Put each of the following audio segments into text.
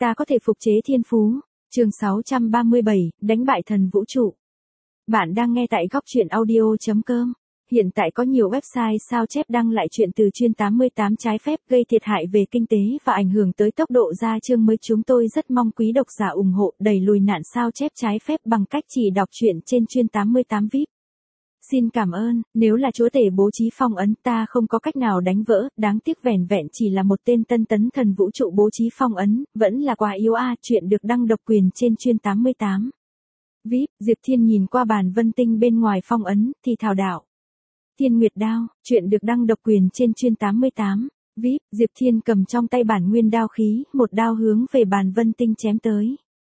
Ta có thể phục chế thiên phú. Chương 637, đánh bại thần vũ trụ. Bạn đang nghe tại góc truyện audio.com. Hiện tại có nhiều website sao chép đăng lại truyện từ chuyên 88 trái phép gây thiệt hại về kinh tế và ảnh hưởng tới tốc độ ra chương mới. Chúng tôi rất mong quý độc giả ủng hộ đẩy lùi nạn sao chép trái phép bằng cách chỉ đọc truyện trên chuyên 88 VIP. Xin cảm ơn, nếu là chúa tể bố trí phong ấn ta không có cách nào đánh vỡ, đáng tiếc vẻn vẹn chỉ là một tên tân tấn thần vũ trụ bố trí phong ấn, vẫn là quá yếu a. Chuyện được đăng độc quyền trên chuyên 88. VIP, Diệp Thiên nhìn qua bàn vân tinh bên ngoài phong ấn, thì thào đạo. Thiên Nguyệt đao, chuyện được đăng độc quyền trên chuyên 88. VIP, Diệp Thiên cầm trong tay bản nguyên đao khí, một đao hướng về bàn vân tinh chém tới.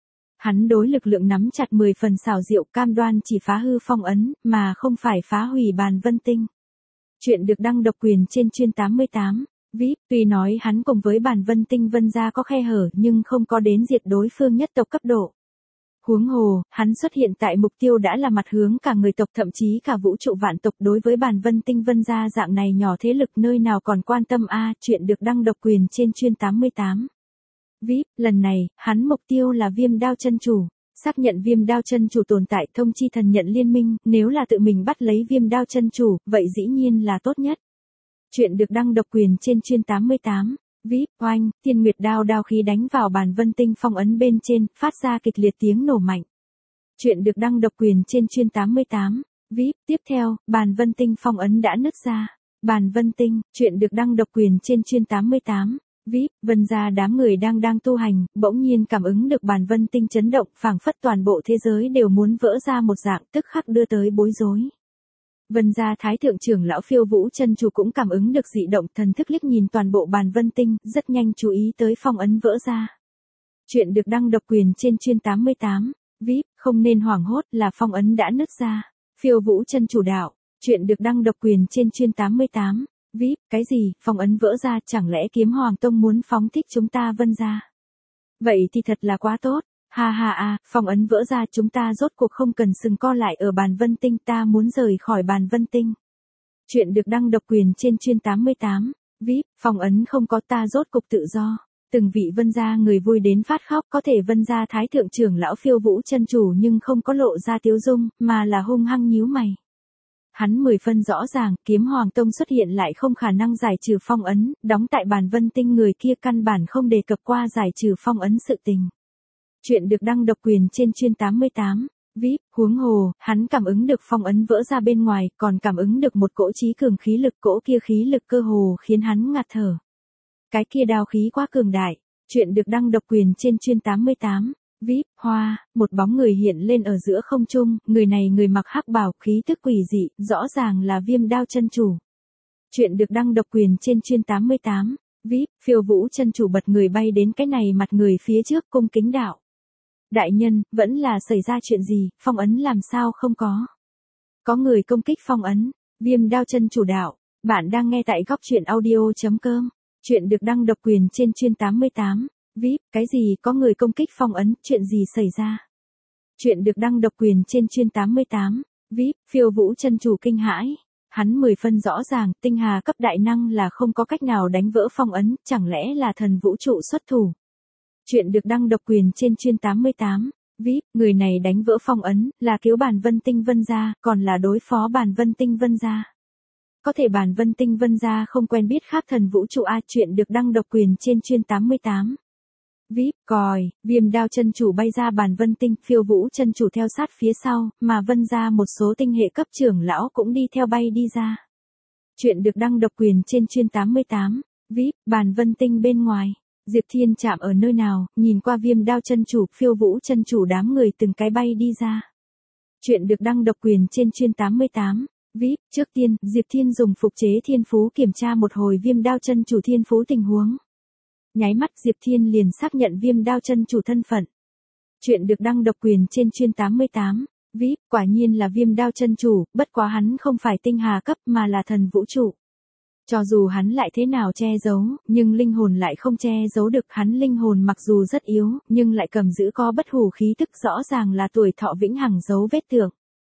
Hắn đối lực lượng nắm chặt 10 phần xảo diệu, cam đoan chỉ phá hư phong ấn, mà không phải phá hủy bàn vân tinh. Chuyện được đăng độc quyền trên chuyên 88. VIP, tuy nói hắn cùng với bàn vân tinh vân gia có khe hở nhưng không có đến diệt đối phương nhất tộc cấp độ. Huống hồ, hắn xuất hiện tại mục tiêu đã là mặt hướng cả người tộc thậm chí cả vũ trụ vạn tộc. Đối với bàn vân tinh vân gia dạng này nhỏ thế lực nơi nào còn quan tâm a. Chuyện được đăng độc quyền trên chuyên 88. VIP, lần này, hắn mục tiêu là Viêm Đao Chân Chủ. Xác nhận Viêm Đao Chân Chủ tồn tại, thông chi thần nhận liên minh, nếu là tự mình bắt lấy Viêm Đao Chân Chủ, vậy dĩ nhiên là tốt nhất. Chuyện được đăng độc quyền trên chuyên 88. VIP, oanh, Thiên Nguyệt đao đao khí đánh vào bàn vân tinh phong ấn bên trên, phát ra kịch liệt tiếng nổ mạnh. Chuyện được đăng độc quyền trên chuyên 88. VIP, tiếp theo, bàn vân tinh phong ấn đã nứt ra. Bàn vân tinh, chuyện được đăng độc quyền trên chuyên 88. VIP, vân gia đám người đang tu hành, bỗng nhiên cảm ứng được bàn vân tinh chấn động, phảng phất toàn bộ thế giới đều muốn vỡ ra một dạng, tức khắc đưa tới bối rối. Vân gia thái thượng trưởng lão Phiêu Vũ Chân Chủ cũng cảm ứng được dị động, thần thức liếc nhìn toàn bộ bàn vân tinh, rất nhanh chú ý tới phong ấn vỡ ra. Chuyện được đăng độc quyền trên chuyên 88. VIP, không nên hoảng hốt, là phong ấn đã nứt ra. Phiêu Vũ Chân Chủ đạo. Chuyện được đăng độc quyền trên chuyên 88. VIP, cái gì, phong ấn vỡ ra, chẳng lẽ Kiếm Hoàng Tông muốn phóng thích chúng ta Vân gia? Vậy thì thật là quá tốt. Ha ha a, phong ấn vỡ ra, chúng ta rốt cuộc không cần sừng co lại ở bàn vân tinh, ta muốn rời khỏi bàn vân tinh. Chuyện được đăng độc quyền trên chuyên 88. VIP, phong ấn không có, ta rốt cuộc tự do. Từng vị Vân gia người vui đến phát khóc, có thể Vân gia thái thượng trưởng lão Phiêu Vũ Chân Chủ nhưng không có lộ ra tiếu dung, mà là hung hăng nhíu mày. Hắn 10 phân rõ ràng, Kiếm Hoàng Tông xuất hiện lại không khả năng giải trừ phong ấn, đóng tại bàn vân tinh người kia căn bản không đề cập qua giải trừ phong ấn sự tình. Chuyện được đăng độc quyền trên chuyên 88. VIP, huống hồ, hắn cảm ứng được phong ấn vỡ ra bên ngoài, còn cảm ứng được một cỗ trí cường khí lực, cỗ kia khí lực cơ hồ khiến hắn ngạt thở. Cái kia đao khí quá cường đại. Chuyện được đăng độc quyền trên chuyên 88. VIP, hoa, một bóng người hiện lên ở giữa không trung, người này người mặc hắc bào, khí tức quỷ dị, rõ ràng là Viêm Đao Chân Chủ. Chuyện được đăng độc quyền trên chuyên 88. VIP, Phiêu Vũ Chân Chủ bật người bay đến cái này mặt người phía trước, cung kính đạo. Đại nhân, vẫn là xảy ra chuyện gì, phong ấn làm sao không có? Có người công kích phong ấn. Viêm Đao Chân Chủ đạo. Bạn đang nghe tại góc truyện audio.com. Chuyện được đăng độc quyền trên chuyên 88. VIP, cái gì, có người công kích phong ấn, chuyện gì xảy ra? Chuyện được đăng độc quyền trên chuyên 88. VIP, Phiêu Vũ Chân Chủ kinh hãi. Hắn 10 phân rõ ràng, tinh hà cấp đại năng là không có cách nào đánh vỡ phong ấn, chẳng lẽ là thần vũ trụ xuất thủ? Chuyện được đăng độc quyền trên chuyên 88. VIP, người này đánh vỡ phong ấn, là cứu bàn vân tinh Vân gia, còn là đối phó bàn vân tinh Vân gia. Có thể bàn vân tinh Vân gia không quen biết khác thần vũ trụ a. Chuyện được đăng độc quyền trên chuyên 88. VIP, còi, Viêm Đao Chân Chủ bay ra bàn vân tinh, Phiêu Vũ Chân Chủ theo sát phía sau, mà Vân gia một số tinh hệ cấp trưởng lão cũng đi theo bay đi ra. Chuyện được đăng độc quyền trên chuyên 88. VIP, bàn vân tinh bên ngoài. Diệp Thiên chạm ở nơi nào, nhìn qua Viêm Đao Chân Chủ, Phiêu Vũ Chân Chủ đám người từng cái bay đi ra. Chuyện được đăng độc quyền trên chuyên 88. VIP, trước tiên, Diệp Thiên dùng phục chế thiên phú kiểm tra một hồi Viêm Đao Chân Chủ thiên phú tình huống. Nháy mắt Diệp Thiên liền xác nhận Viêm Đao Chân Chủ thân phận. Chuyện được đăng độc quyền trên chuyên 88. VIP, quả nhiên là Viêm Đao Chân Chủ, bất quá hắn không phải tinh hà cấp mà là thần vũ trụ. Cho dù hắn lại thế nào che giấu, nhưng linh hồn lại không che giấu được. Hắn linh hồn mặc dù rất yếu, nhưng lại cầm giữ có bất hủ khí tức, rõ ràng là tuổi thọ vĩnh hằng dấu vết tượng.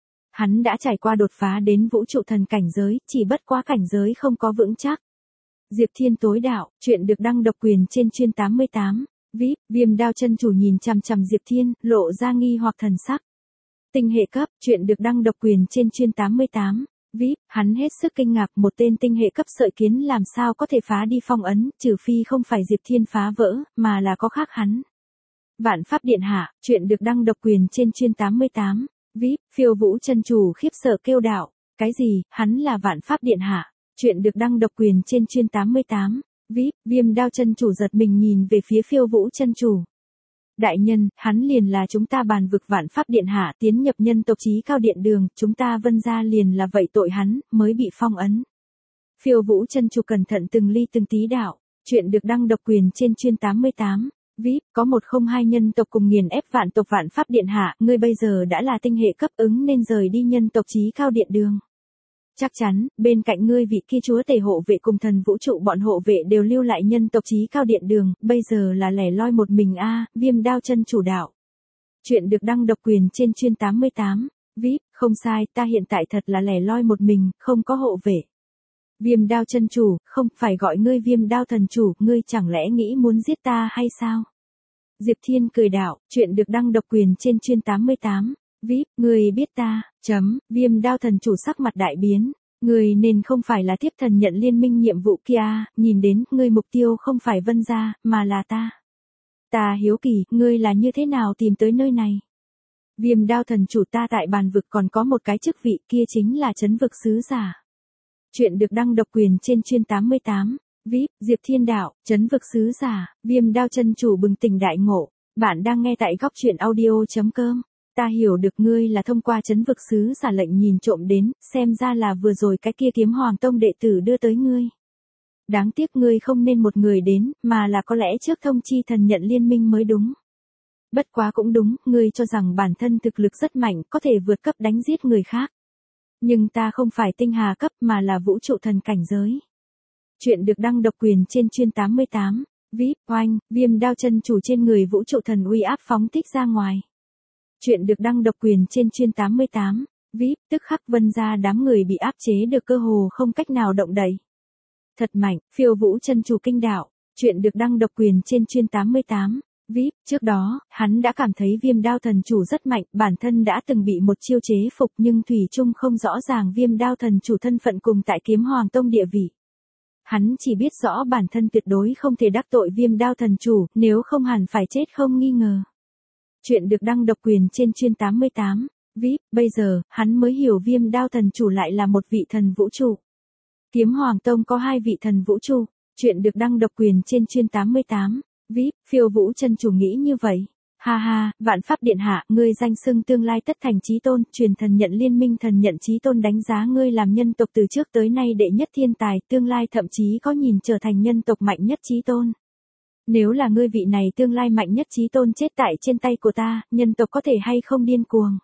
Hắn đã trải qua đột phá đến vũ trụ thần cảnh giới, chỉ bất quá cảnh giới không có vững chắc. Diệp Thiên tối đạo, chuyện được đăng độc quyền trên chuyên 88. VIP, Viêm Đao chân chủ nhìn chằm chằm Diệp Thiên, lộ ra nghi hoặc thần sắc. Tinh hệ cấp, chuyện được đăng độc quyền trên chuyên 88. VIP, hắn hết sức kinh ngạc, một tên tinh hệ cấp sợi kiến làm sao có thể phá đi phong ấn, trừ phi không phải Diệp Thiên phá vỡ, mà là có khác hắn. Vạn Pháp Điện Hạ, chuyện được đăng độc quyền trên chuyên 88. VIP, Phiêu Vũ chân chủ khiếp sợ kêu đạo, cái gì, hắn là Vạn Pháp Điện Hạ, chuyện được đăng độc quyền trên chuyên 88. VIP, Viêm Đao chân chủ giật mình nhìn về phía Phiêu Vũ chân chủ. Đại nhân, hắn liền là chúng ta bàn vực Vạn Pháp Điện Hạ tiến nhập nhân tộc chí cao điện đường, chúng ta Vân gia liền là vậy tội hắn, mới bị phong ấn. Phiêu Vũ chân chủ cẩn thận từng ly từng tí đạo, chuyện được đăng độc quyền trên chuyên 88. VIP, có 102 nhân tộc cùng nghiền ép vạn tộc Vạn Pháp Điện Hạ, ngươi bây giờ đã là tinh hệ cấp ứng nên rời đi nhân tộc chí cao điện đường. Chắc chắn, bên cạnh ngươi vị kia chúa tể hộ vệ cùng thần vũ trụ bọn hộ vệ đều lưu lại nhân tộc chí cao điện đường, bây giờ là lẻ loi một mình a. Viêm Đao chân chủ đạo. Chuyện được đăng độc quyền trên chuyên 88. VIP, không sai, ta hiện tại thật là lẻ loi một mình, không có hộ vệ. Viêm Đao chân chủ, không, phải gọi ngươi Viêm Đao thần chủ, ngươi chẳng lẽ nghĩ muốn giết ta hay sao? Diệp Thiên cười đạo, chuyện được đăng độc quyền trên chuyên 88. VIP, ngươi biết ta, Viêm Đao thần chủ sắc mặt đại biến. Ngươi nên không phải là tiếp thần nhận liên minh nhiệm vụ kia, nhìn đến, ngươi mục tiêu không phải Vân gia, mà là ta. Ta hiếu kỳ, ngươi là như thế nào tìm tới nơi này? Viêm Đao thần chủ, ta tại bàn vực còn có một cái chức vị, kia chính là trấn vực sứ giả. Chuyện được đăng độc quyền trên chuyên 88. VIP, Diệp Thiên đạo, trấn vực sứ giả. Viêm Đao chân chủ bừng tỉnh đại ngộ. Bạn đang nghe tại góc truyện audio.com. Ta hiểu được ngươi là thông qua trấn vực sứ giả lệnh nhìn trộm đến, xem ra là vừa rồi cái kia Kiếm Hoàng tông đệ tử đưa tới ngươi. Đáng tiếc ngươi không nên một người đến, mà là có lẽ trước thông chi thần nhận liên minh mới đúng. Bất quá cũng đúng, ngươi cho rằng bản thân thực lực rất mạnh, có thể vượt cấp đánh giết người khác. Nhưng ta không phải tinh hà cấp mà là vũ trụ thần cảnh giới. Chuyện được đăng độc quyền trên chuyên 88. VIP, oanh, Viêm Đao chân chủ trên người vũ trụ thần uy áp phóng thích ra ngoài. Chuyện được đăng độc quyền trên chuyên 88. VIP, tức khắc Vân gia đám người bị áp chế được cơ hồ không cách nào động đậy. Thật mạnh, Phiêu Vũ chân chủ kinh đạo. Chuyện được đăng độc quyền trên chuyên 88. VIP, trước đó, hắn đã cảm thấy Viêm Đao thần chủ rất mạnh, bản thân đã từng bị một chiêu chế phục nhưng thủy chung không rõ ràng Viêm Đao thần chủ thân phận cùng tại Kiếm Hoàng tông địa vị. Hắn chỉ biết rõ bản thân tuyệt đối không thể đắc tội Viêm Đao thần chủ, nếu không hẳn phải chết không nghi ngờ. Chuyện được đăng độc quyền trên chuyên 88. VIP, bây giờ, hắn mới hiểu Viêm Đao thần chủ lại là một vị thần vũ trụ. Kiếm Hoàng tông có 2 vị thần vũ trụ. Chuyện được đăng độc quyền trên chuyên 88. VIP, Phiêu Vũ chân chủ nghĩ như vậy. Ha ha, Vạn Pháp Điện Hạ, ngươi danh xưng tương lai tất thành chí tôn, truyền thần nhận liên minh thần nhận chí tôn đánh giá ngươi làm nhân tộc từ trước tới nay đệ nhất thiên tài, tương lai thậm chí có nhìn trở thành nhân tộc mạnh nhất chí tôn. Nếu là ngươi vị này tương lai mạnh nhất chí tôn chết tại trên tay của ta, nhân tộc có thể hay không điên cuồng?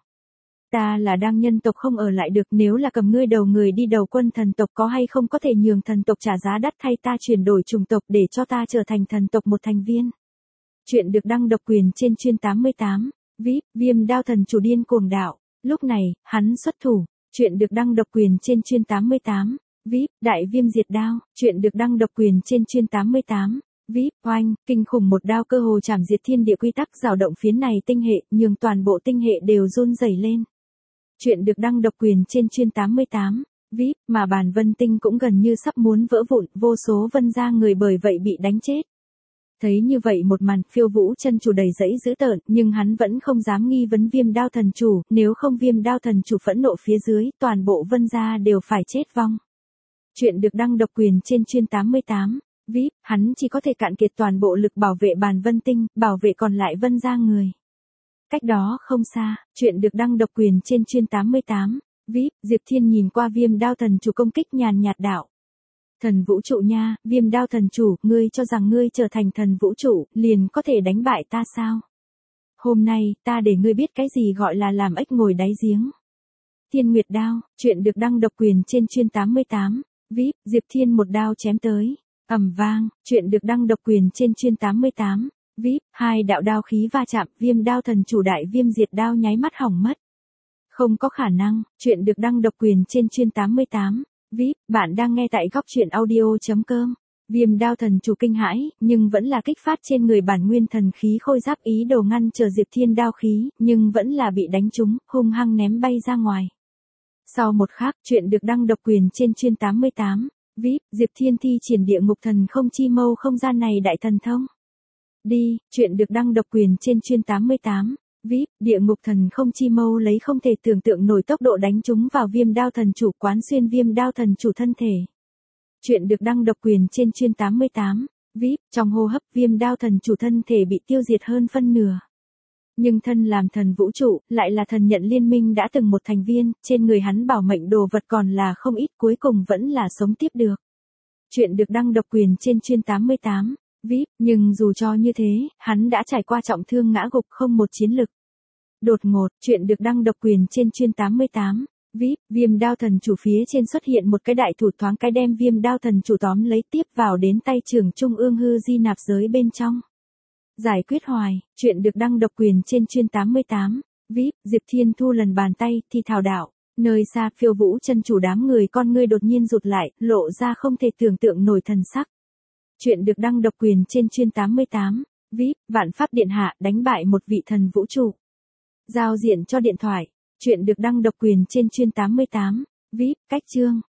Ta là đang nhân tộc không ở lại được, nếu là cầm ngươi đầu người đi đầu quân thần tộc có hay không có thể nhường thần tộc trả giá đắt thay ta chuyển đổi chủng tộc để cho ta trở thành thần tộc một thành viên. Chuyện được đăng độc quyền trên chuyên 88. VIP, Viêm Đao thần chủ điên cuồng đạo. Lúc này, hắn xuất thủ. Chuyện được đăng độc quyền trên chuyên 88. VIP, Đại Viêm Diệt Đao. Chuyện được đăng độc quyền trên chuyên 88. VIP, oanh, kinh khủng một đao cơ hồ chảm diệt thiên địa quy tắc dao động phiến này tinh hệ, nhường toàn bộ tinh hệ đều run rẩy lên. Chuyện được đăng độc quyền trên chuyên 88. VIP, mà bàn vân tinh cũng gần như sắp muốn vỡ vụn, vô số Vân gia người bởi vậy bị đánh chết. Thấy như vậy một màn, Phiêu Vũ chân chủ đầy dẫy dữ tợn, nhưng hắn vẫn không dám nghi vấn Viêm Đao thần chủ, nếu không Viêm Đao thần chủ phẫn nộ phía dưới, toàn bộ Vân gia đều phải chết vong. Chuyện được đăng độc quyền trên chuyên 88. VIP, hắn chỉ có thể cạn kiệt toàn bộ lực bảo vệ bàn vân tinh, bảo vệ còn lại Vân gia người. Cách đó không xa, chuyện được đăng độc quyền trên chuyên 88. VIP, Diệp Thiên nhìn qua Viêm Đao thần chủ công kích nhàn nhạt đạo. Thần vũ trụ nha, Viêm Đao thần chủ, ngươi cho rằng ngươi trở thành thần vũ trụ, liền có thể đánh bại ta sao? Hôm nay, ta để ngươi biết cái gì gọi là làm ếch ngồi đáy giếng. Thiên Nguyệt đao, chuyện được đăng độc quyền trên chuyên 88. VIP, Diệp Thiên một đao chém tới. Ầm vang, chuyện được đăng độc quyền trên chuyên 88. VIP, 2 đạo đao khí va chạm, Viêm Đao thần chủ Đại Viêm Diệt Đao nháy mắt hỏng mất. Không có khả năng, chuyện được đăng độc quyền trên chuyên 88. VIP, bạn đang nghe tại góc truyện audio.com. Viêm đao thần chủ kinh hãi, nhưng vẫn là kích phát trên người bản nguyên thần khí khôi giáp ý đồ ngăn trở Diệp Thiên đao khí, nhưng vẫn là bị đánh trúng, hung hăng ném bay ra ngoài. Sau một khắc, chuyện được đăng độc quyền trên chuyên 88. VIP, Diệp Thiên thi triển địa ngục thần không chi mâu không gian này đại thần thông. Đi, chuyện được đăng độc quyền trên chuyên 88. VIP, địa ngục thần không chi mâu lấy không thể tưởng tượng nổi tốc độ đánh trúng vào viêm đao thần chủ quán xuyên viêm đao thần chủ thân thể. Chuyện được đăng độc quyền trên chuyên 88. VIP, trong hô hấp viêm đao thần chủ thân thể bị tiêu diệt hơn phân nửa. Nhưng thân làm thần vũ trụ, lại là thần nhận liên minh đã từng một thành viên, trên người hắn bảo mệnh đồ vật còn là không ít cuối cùng vẫn là sống tiếp được. Chuyện được đăng độc quyền trên chuyên 88. VIP, nhưng dù cho như thế, hắn đã trải qua trọng thương ngã gục không một chiến lực. Đột ngột, chuyện được đăng độc quyền trên chuyên 88. VIP, viêm đao thần chủ phía trên xuất hiện một cái đại thủ thoáng cái đem viêm đao thần chủ tóm lấy tiếp vào đến tay trưởng trung ương hư di nạp giới bên trong. Giải quyết hoài, chuyện được đăng độc quyền trên chuyên 88. VIP, Diệp Thiên thu lần bàn tay, thì thảo đạo. Nơi xa phiêu vũ chân chủ đám người con ngươi đột nhiên rụt lại, lộ ra không thể tưởng tượng nổi thần sắc. Chuyện được đăng độc quyền trên chuyên 88. VIP, vạn pháp điện hạ đánh bại một vị thần vũ trụ. Giao diện cho điện thoại. Chuyện được đăng độc quyền trên chuyên 88. VIP, cách chương.